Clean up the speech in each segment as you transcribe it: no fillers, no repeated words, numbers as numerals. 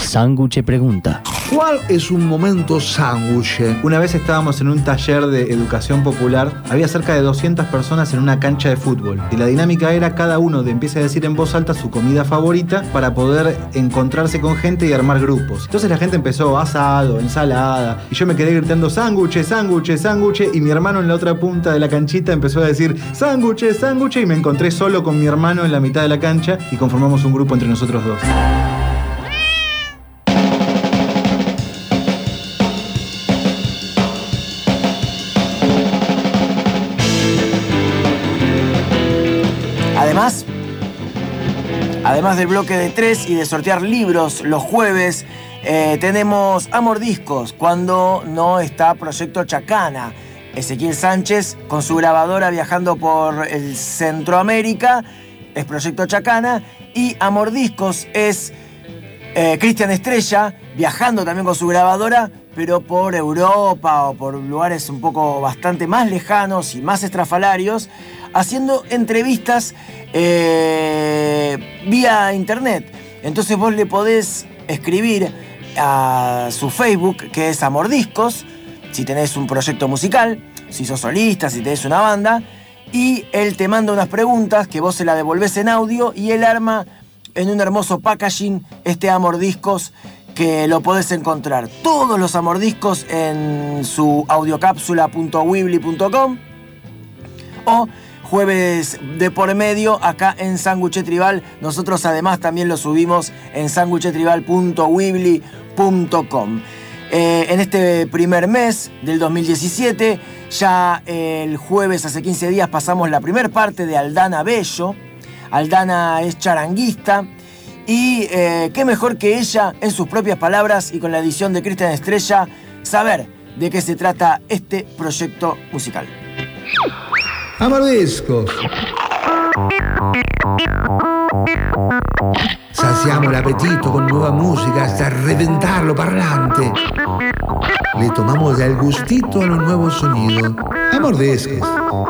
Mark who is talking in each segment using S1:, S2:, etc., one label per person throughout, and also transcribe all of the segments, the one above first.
S1: Sándwich pregunta.
S2: ¿Cuál es un momento sándwich?
S3: Una vez estábamos en un taller de educación popular, había cerca de 200 personas en una cancha de fútbol y la dinámica era cada uno empieza a decir en voz alta su comida favorita para poder encontrarse con gente y armar grupos. Entonces la gente empezó asado, ensalada y yo me quedé gritando sándwich, sándwich, sándwich y mi hermano en la otra punta de la canchita empezó a decir sándwich, sándwich y me encontré solo con mi hermano en la mitad de la cancha y conformamos un grupo entre nosotros dos.
S4: Además del bloque de 3 y de sortear libros los jueves, tenemos Amordiscos, cuando no está Proyecto Chacana. Ezequiel Sánchez con su grabadora viajando por el Centroamérica, es Proyecto Chacana. Y Amordiscos es Cristian Estrella viajando también con su grabadora, pero por Europa o por lugares un poco bastante más lejanos y más estrafalarios, haciendo entrevistas vía internet. Entonces vos le podés escribir a su Facebook, que es Amordiscos, si tenés un proyecto musical, si sos solista, si tenés una banda, y él te manda unas preguntas que vos se las devolvés en audio y él arma en un hermoso packaging este Amordiscos, que lo podés encontrar todos los Amordiscos en su audiocapsula.weebly.com o jueves de por medio acá en Sándwich Tribal. Nosotros además también lo subimos en sandwichtribal.weebly.com. En este primer mes del 2017, ya el jueves hace 15 días pasamos la primer parte de Aldana Bello. Aldana es charanguista y qué mejor que ella, en sus propias palabras y con la edición de Cristian Estrella, saber de qué se trata este proyecto musical.
S2: Amordiscos. Saciamo l'appetito con nueva música hasta reventarlo parlante. Le tomamos el gustito a los nuevos sonidos. Amordiscos.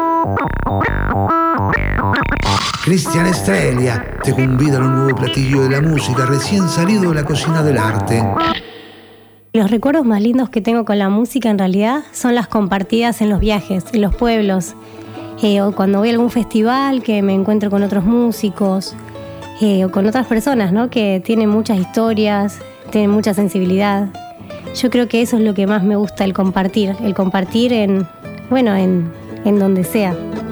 S2: Cristian Estrella te convida a un nuevo platillo de la música recién salido de la cocina del arte.
S5: Los recuerdos más lindos que tengo con la música en realidad son las compartidas en los viajes, en los pueblos, o cuando voy a algún festival que me encuentro con otros músicos, o con otras personas, ¿no? Que tienen muchas historias, tienen mucha sensibilidad. Yo creo que eso es lo que más me gusta, el compartir en donde sea.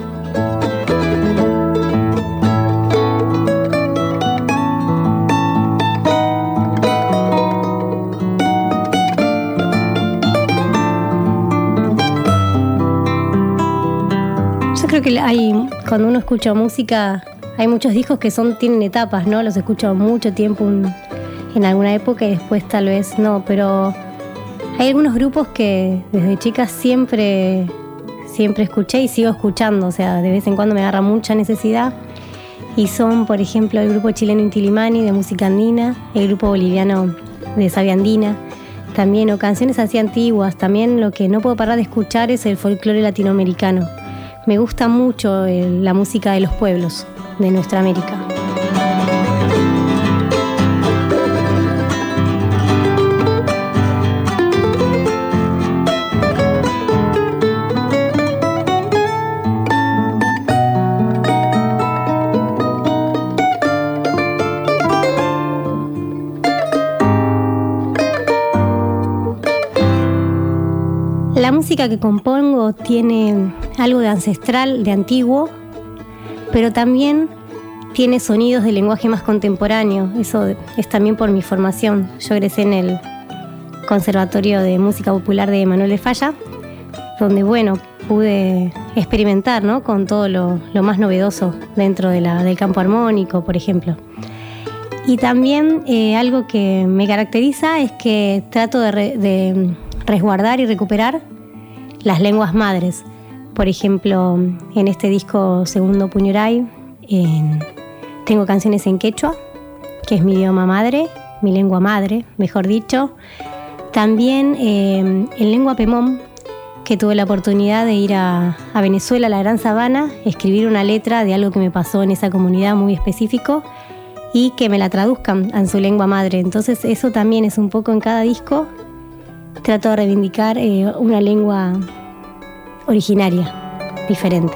S5: Yo creo que cuando uno escucha música, hay muchos discos que tienen etapas, ¿no? Los escucho mucho tiempo en alguna época y después tal vez no, pero hay algunos grupos que desde chica siempre escuché y sigo escuchando, o sea, de vez en cuando me agarra mucha necesidad, y son, por ejemplo, el grupo chileno Inti Illimani de música andina, el grupo boliviano de Savia Andina, también, o canciones así antiguas. También lo que no puedo parar de escuchar es el folclore latinoamericano. Me gusta mucho la música de los pueblos de nuestra América. La música que compongo tiene algo de ancestral, de antiguo, pero también tiene sonidos de lenguaje más contemporáneo. Eso es también por mi formación. Yo egresé en el Conservatorio de Música Popular de Manuel de Falla, donde, pude experimentar, ¿no? Con todo lo más novedoso dentro del campo armónico, por ejemplo. Y también algo que me caracteriza es que trato de resguardar y recuperar las lenguas madres. Por ejemplo, en este disco Segundo Puñuray tengo canciones en quechua, que es mi idioma madre, mi lengua madre, mejor dicho. También en lengua pemón, que tuve la oportunidad de ir a Venezuela, a la Gran Sabana, escribir una letra de algo que me pasó en esa comunidad muy específico. y que me la traduzcan en su lengua madre. Entonces eso también es un poco en cada disco. Trato de reivindicar una lengua originaria, diferente.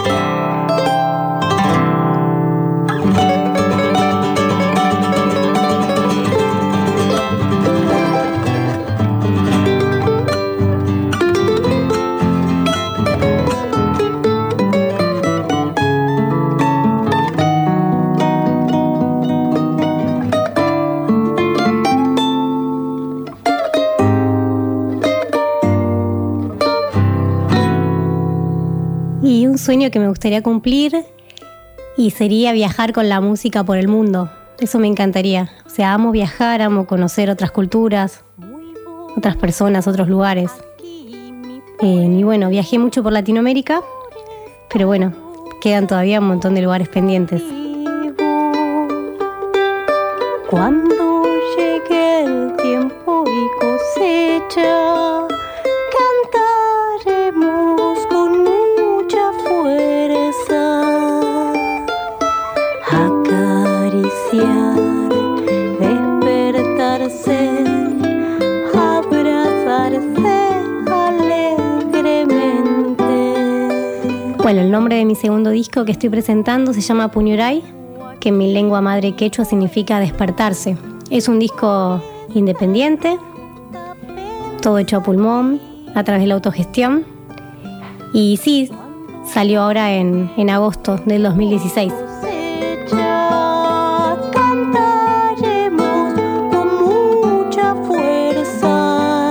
S5: Y un sueño que me gustaría cumplir y sería viajar con la música por el mundo. Eso me encantaría. O sea, amo viajar, amo conocer otras culturas, otras personas, otros lugares. Y bueno, viajé mucho por Latinoamérica, pero bueno, quedan todavía un montón de lugares pendientes.
S1: Cuando llegue el tiempo y cosecha, cantaremos con mucha fuerza, acariciar, despertarse, abrazarse alegremente.
S5: Bueno, el nombre de mi segundo disco que estoy presentando se llama Puñuray, que en mi lengua madre quechua significa despertarse. Es un disco independiente, todo hecho a pulmón, a través de la autogestión. Y sí, salió ahora en agosto del 2016.
S1: Cantaremos con mucha fuerza,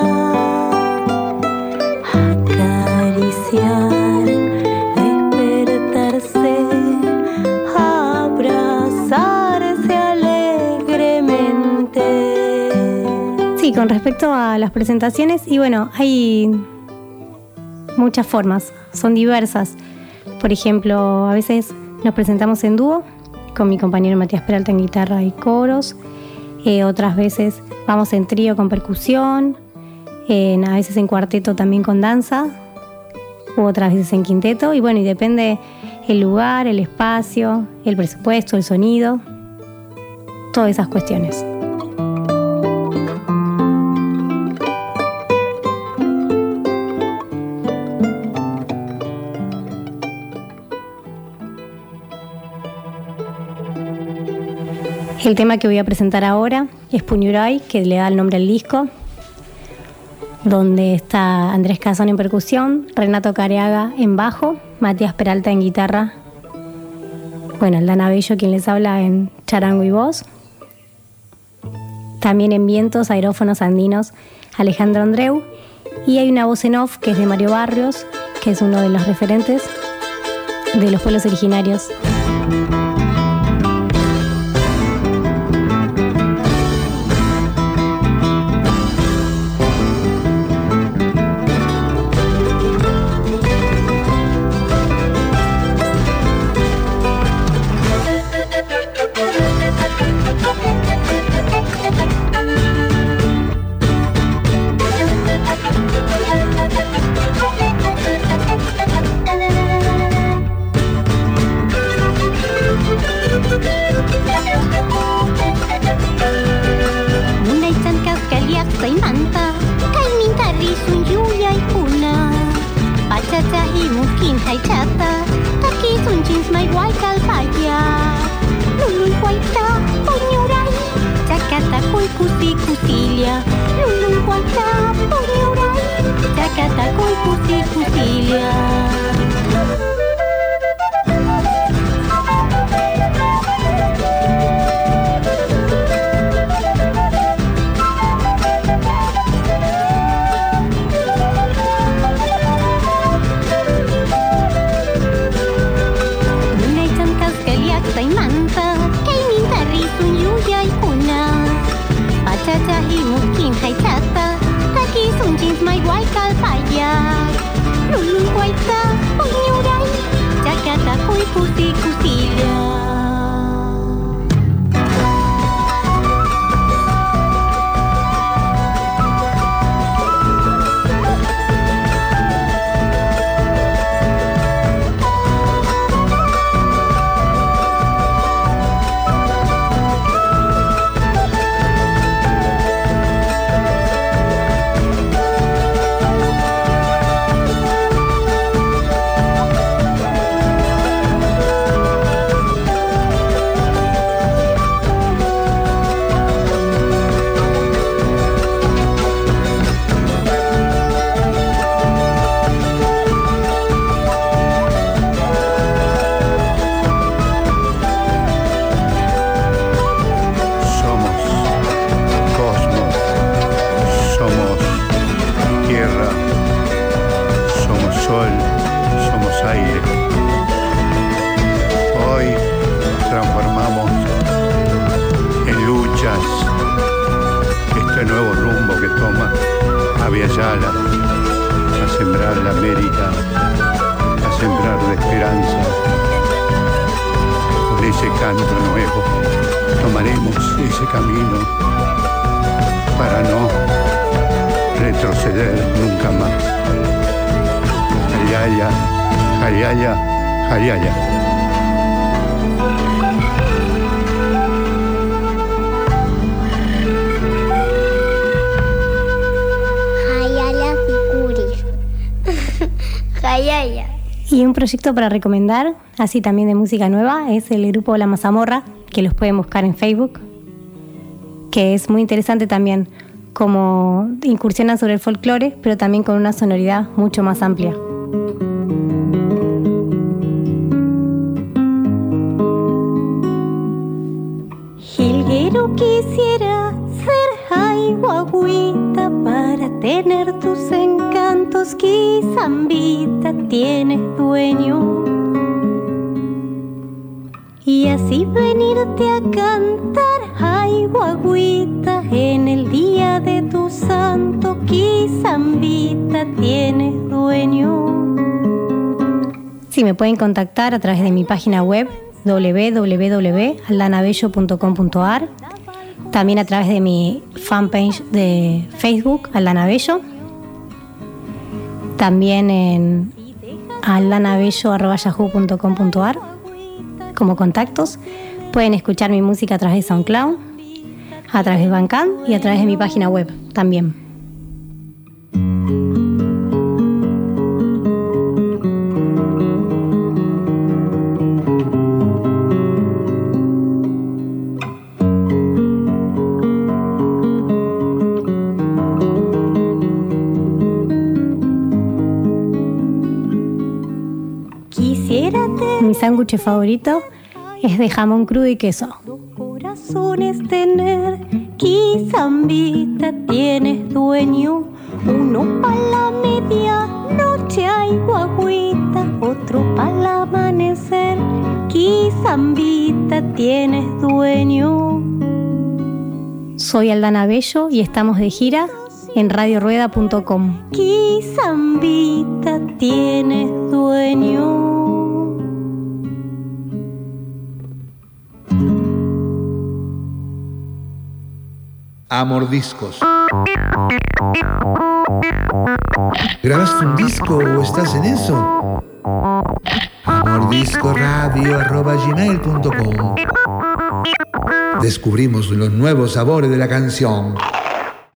S1: acariciar, despertarse, abrazarse alegremente.
S5: Sí, con respecto a las presentaciones, y bueno, hay muchas formas, son diversas. Por ejemplo, a veces nos presentamos en dúo con mi compañero Matías Peralta en guitarra y coros. Otras veces vamos en trío con percusión, a veces en cuarteto también con danza, u otras veces en quinteto. Y bueno, y depende el lugar, el espacio, el presupuesto, el sonido, todas esas cuestiones. El tema que voy a presentar ahora es Puñuray, que le da el nombre al disco, donde está Andrés Cazón en percusión, Renato Careaga en bajo, Matías Peralta en guitarra, bueno, Aldana Bello, quien les habla, en charango y voz. También en vientos, aerófonos andinos, Alejandro Andreu. Y hay una voz en off que es de Mario Barrios, que es uno de los referentes de los pueblos originarios.
S1: Taki sun jeans mai guai kalpaya, lulun guai ta
S6: vuelta a sembrar la esperanza. Con ese canto nuevo tomaremos ese camino para no retroceder nunca más. Hayaya, hayaya, hayaya.
S5: Y un proyecto para recomendar, así también de música nueva, es el grupo La Mazamorra, que los pueden buscar en Facebook, que es muy interesante también, como incursionan sobre el folclore, pero también con una sonoridad mucho más amplia.
S1: Jilguero quisiera ser ay guaguita para tener tus encantos, quizambita tienes dueño. Y así venirte a cantar ay guaguita en el día de tu santo, quizambita tienes dueño.
S5: Sí, me pueden contactar a través de mi página web www.aldanabello.com.ar, también a través de mi fanpage de Facebook, Aldana Bello, también en aldanabello@yahoo.com.ar como contactos. Pueden escuchar mi música a través de SoundCloud, a través de Bandcamp y a través de mi página web también. Mi sándwich favorito es de jamón crudo y queso.
S1: Dos corazones tener, quizambita tienes dueño. Uno pa' la medianoche hay guaguita, otro pa' el amanecer, quizambita tienes dueño.
S5: Soy Aldana Bello y estamos de gira en radiorueda.com.
S1: Quizambita tienes dueño.
S2: Amordiscos. ¿Grabaste un disco o estás en eso? amordiscoradio@gmail.com. Descubrimos los nuevos sabores de la canción.